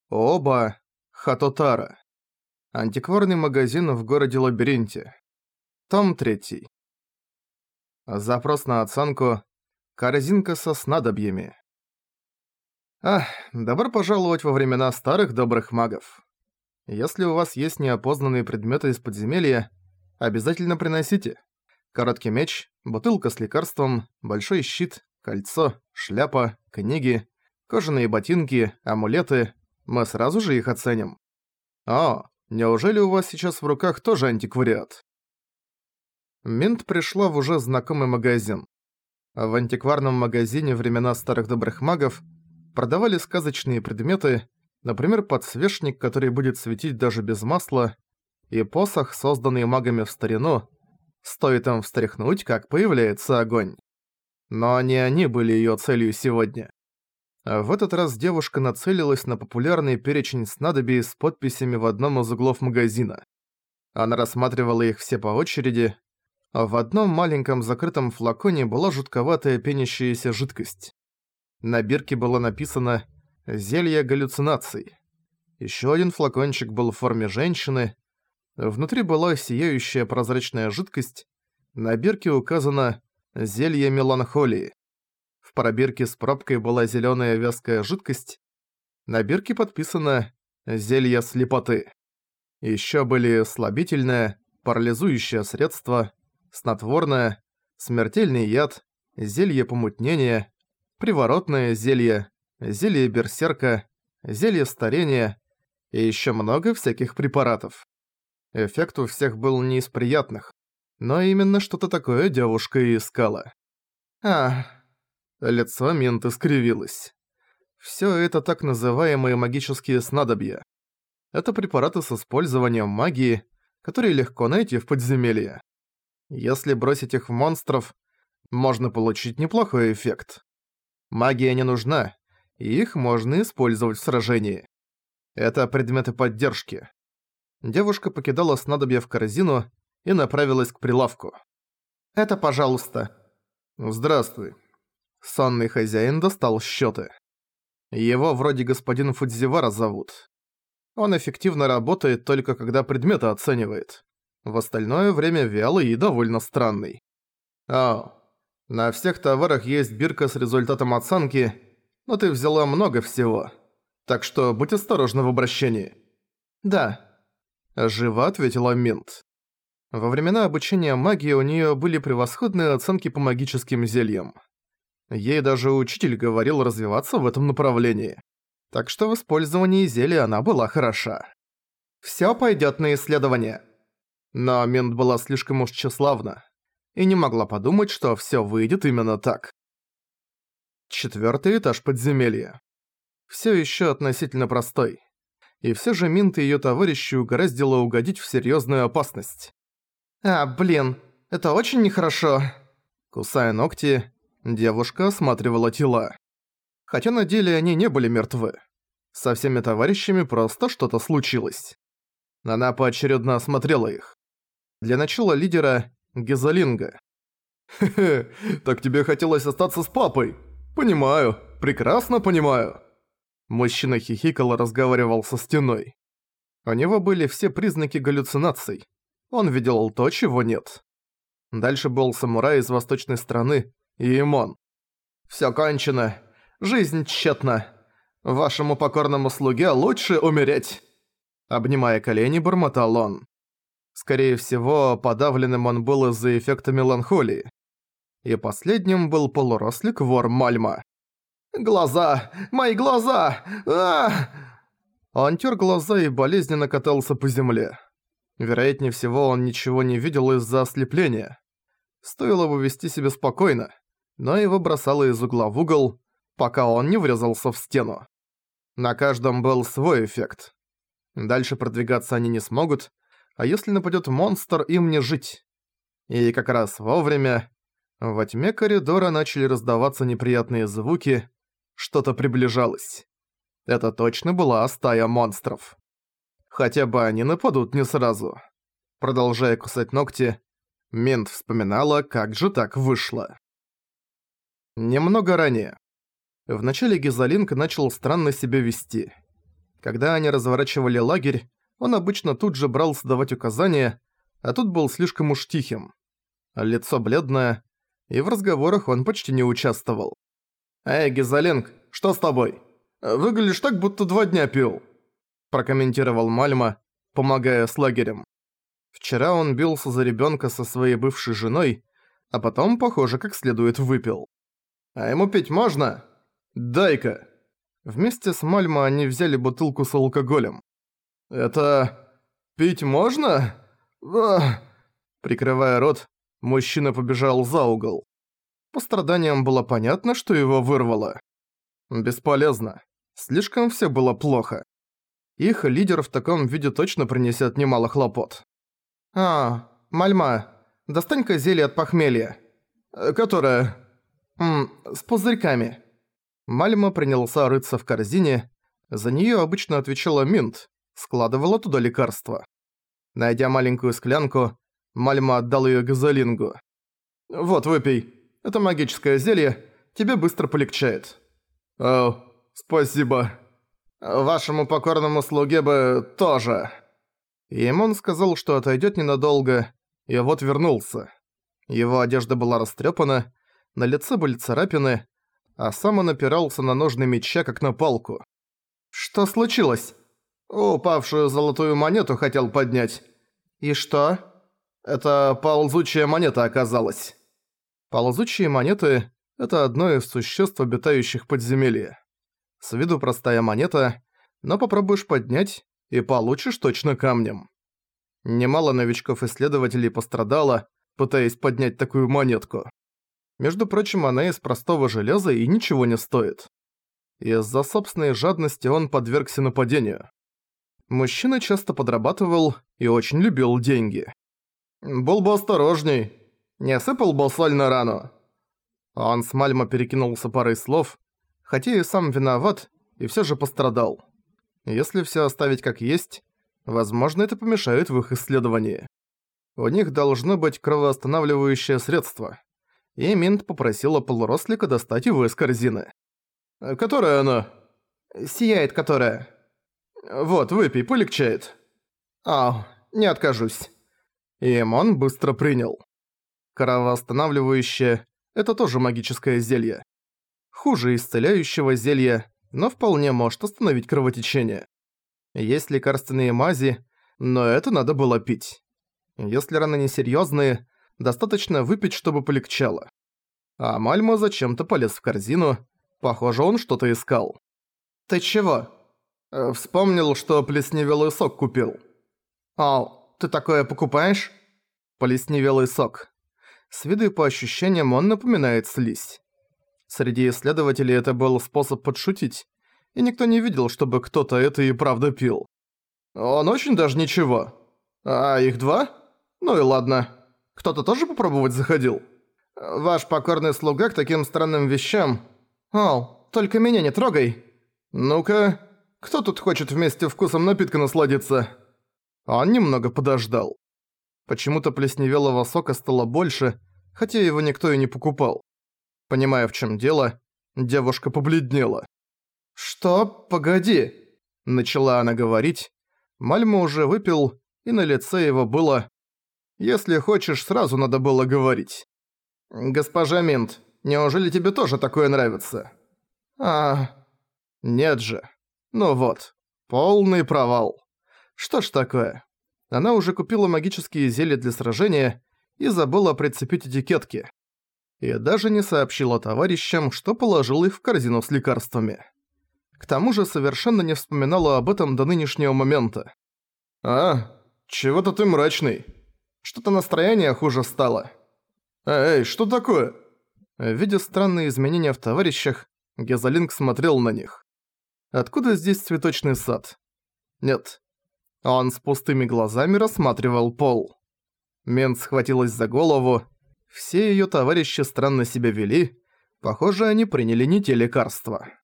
Оба Хатотара. Антикварный магазин в городе-лабиринте. Том 3. Запрос на оценку. Корзинка со снадобьями. Добро пожаловать во времена старых добрых магов. Если у вас есть неопознанные предметы из подземелья, обязательно приносите. Короткий меч, бутылка с лекарством, большой щит, кольцо, шляпа, книги, кожаные ботинки, амулеты. Мы сразу же их оценим. О, неужели у вас сейчас в руках тоже антиквариат? Минт пришла в уже знакомый магазин. В антикварном магазине времена старых добрых магов продавали сказочные предметы, например, подсвечник, который будет светить даже без масла, и посох, созданный магами в старину. Стоит им встряхнуть, как появляется огонь. Но не они были её целью сегодня. В этот раз девушка нацелилась на популярный перечень снадобий с подписями в одном из углов магазина. Она рассматривала их все по очереди. В одном маленьком закрытом флаконе была жутковатая пенящаяся жидкость. На бирке было написано «Зелье галлюцинаций». Ещё один флакончик был в форме женщины. Внутри была сияющая прозрачная жидкость. На бирке указано «Зелье меланхолии». В пробирке с пробкой была зелёная вязкая жидкость. На бирке подписано «Зелье слепоты». Ещё были слабительное, парализующее средство, снотворное, смертельный яд, зелье помутнения, приворотное зелье, зелье берсерка, зелье старения и ещё много всяких препаратов. Эффект у всех был не из приятных, но именно что-то такое девушка и искала. Лицо Минты скривилось. Всё это так называемые магические снадобья. Это препараты с использованием магии, которые легко найти в подземелье. Если бросить их в монстров, можно получить неплохой эффект. Магия не нужна, и их можно использовать в сражении. Это предметы поддержки. Девушка покидала снадобья в корзину и направилась к прилавку. «Это, пожалуйста». «Здравствуй». Сонный хозяин достал счёты. Его вроде господин Фудзивара зовут. Он эффективно работает только когда предметы оценивает. В остальное время вялый и довольно странный. На всех товарах есть бирка с результатом оценки, но ты взяла много всего. Так что будь осторожна в обращении. Да. Живо ответила Минт. Во времена обучения магии у неё были превосходные оценки по магическим зельям. Ей даже учитель говорил развиваться в этом направлении. Так что в использовании зелья она была хороша. «Всё пойдёт на исследование». Но Минт была слишком уж тщеславна и не могла подумать, что всё выйдет именно так. 4-й этаж подземелья. Всё ещё относительно простой. И всё же Минт и её товарищи угораздило угодить в серьёзную опасность. Это очень нехорошо. Кусая ногти, девушка осматривала тела. Хотя на деле они не были мертвы. Со всеми товарищами просто что-то случилось. Она поочередно осмотрела их. Для начала лидера – Гизалинга. «Хе-хе, так тебе хотелось остаться с папой? Понимаю, прекрасно понимаю». Мужчина хихикал и разговаривал со стеной. У него были все признаки галлюцинаций. Он видел то, чего нет. Дальше был самурай из восточной страны, Иемон. «Всё кончено. Жизнь тщетна. Вашему покорному слуге лучше умереть!» Обнимая колени, бормотал он. Скорее всего, подавленным он был из-за эффекта меланхолии. И последним был полурослик вор Мальма. «Глаза! Мои глаза! Он тёр глаза и болезненно катался по земле. Вероятнее всего, он ничего не видел из-за ослепления. Стоило бы вести себя спокойно, но его бросало из угла в угол, пока он не врезался в стену. На каждом был свой эффект. Дальше продвигаться они не смогут, а если нападёт монстр, им не жить. И как раз вовремя во тьме коридора начали раздаваться неприятные звуки, что-то приближалось. Это точно была стая монстров. Хотя бы они нападут не сразу. Продолжая кусать ногти, Минт вспоминала, как же так вышло. Немного ранее. Вначале Гизалинг начал странно себя вести. Когда они разворачивали лагерь, он обычно тут же брался давать указания, а тут был слишком уж тихим. Лицо бледное, и в разговорах он почти не участвовал. «Эй, Гизалинг, что с тобой? Выглядишь так, будто 2 дня пил», – прокомментировал Мальма, помогая с лагерем. Вчера он бился за ребёнка со своей бывшей женой, а потом, похоже, как следует выпил. «А ему пить можно? Дай-ка!» Вместе с Мальмо они взяли бутылку с алкоголем. «Это... пить можно?» Ах. Прикрывая рот, мужчина побежал за угол. По страданиям было понятно, что его вырвало. Бесполезно. Слишком всё было плохо. Их лидер в таком виде точно принесет немало хлопот. Мальма, достань-ка зелье от похмелья. Которое? С пузырьками. Мальма принялся рыться в корзине. За неё обычно отвечала Минт, складывала туда лекарства. Найдя маленькую склянку, Мальма отдал её Гизалингу. «Вот, выпей. Это магическое зелье, тебе быстро полегчает». «О, спасибо. Вашему покорному слуге бы тоже». Имон сказал, что отойдёт ненадолго, и вот вернулся. Его одежда была растрёпана, на лице были царапины, а сам он опирался на ножны меча, как на палку. «Что случилось?» «Упавшую золотую монету хотел поднять». «И что?» «Это ползучая монета оказалась». Ползучие монеты – это одно из существ, обитающих в подземелье. С виду простая монета, но попробуешь поднять и получишь точно камнем. Немало новичков-исследователей пострадало, пытаясь поднять такую монетку. Между прочим, она из простого железа и ничего не стоит. Из-за собственной жадности он подвергся нападению. Мужчина часто подрабатывал и очень любил деньги. «Был бы осторожней. Не осыпал бы соль на рану». Он с Мальмо перекинулся парой слов, хотя и сам виноват, и всё же пострадал. Если всё оставить как есть, возможно, это помешает в их исследовании. У них должно быть кровоостанавливающее средство. И Минт попросила полурослика достать его из корзины. «Которая она?» «Сияет которая». «Вот, выпей, полегчает». Не откажусь». И Имон быстро принял. Кровоостанавливающее – это тоже магическое зелье. Хуже исцеляющего зелья, но вполне может остановить кровотечение. Есть лекарственные мази, но это надо было пить. Если раны несерьёзные, достаточно выпить, чтобы полегчало. А Мальмо зачем-то полез в корзину, похоже, он что-то искал. «Ты чего?» «Вспомнил, что плесневелый сок купил». Ты такое покупаешь?» Плесневелый сок. С виду и по ощущениям он напоминает слизь. Среди исследователей это был способ подшутить, и никто не видел, чтобы кто-то это и правда пил. «Он очень даже ничего. А их 2? Ну и ладно. Кто-то тоже попробовать заходил? Ваш покорный слуга к таким странным вещам...» только меня не трогай!» «Ну-ка, кто тут хочет вместе вкусом напитка насладиться?» Он немного подождал. Почему-то плесневелого сока стало больше, хотя его никто и не покупал. Понимая, в чем дело, девушка побледнела. «Что? Погоди!» – начала она говорить. Мальмо уже выпил, и на лице его было... «Если хочешь, сразу надо было говорить». «Госпожа Минт, неужели тебе тоже такое нравится?» Нет же. Ну вот, полный провал. Что ж такое? Она уже купила магические зелья для сражения и забыла прицепить этикетки. И даже не сообщила товарищам, что положила их в корзину с лекарствами. К тому же совершенно не вспоминала об этом до нынешнего момента. Чего-то ты мрачный. Что-то настроение хуже стало. Эй, что такое?» Видя странные изменения в товарищах, Гизалинг смотрел на них. Откуда здесь цветочный сад? Нет. Он с пустыми глазами рассматривал пол. Минт схватилась за голову. Все её товарищи странно себя вели. Похоже, они приняли не те лекарства.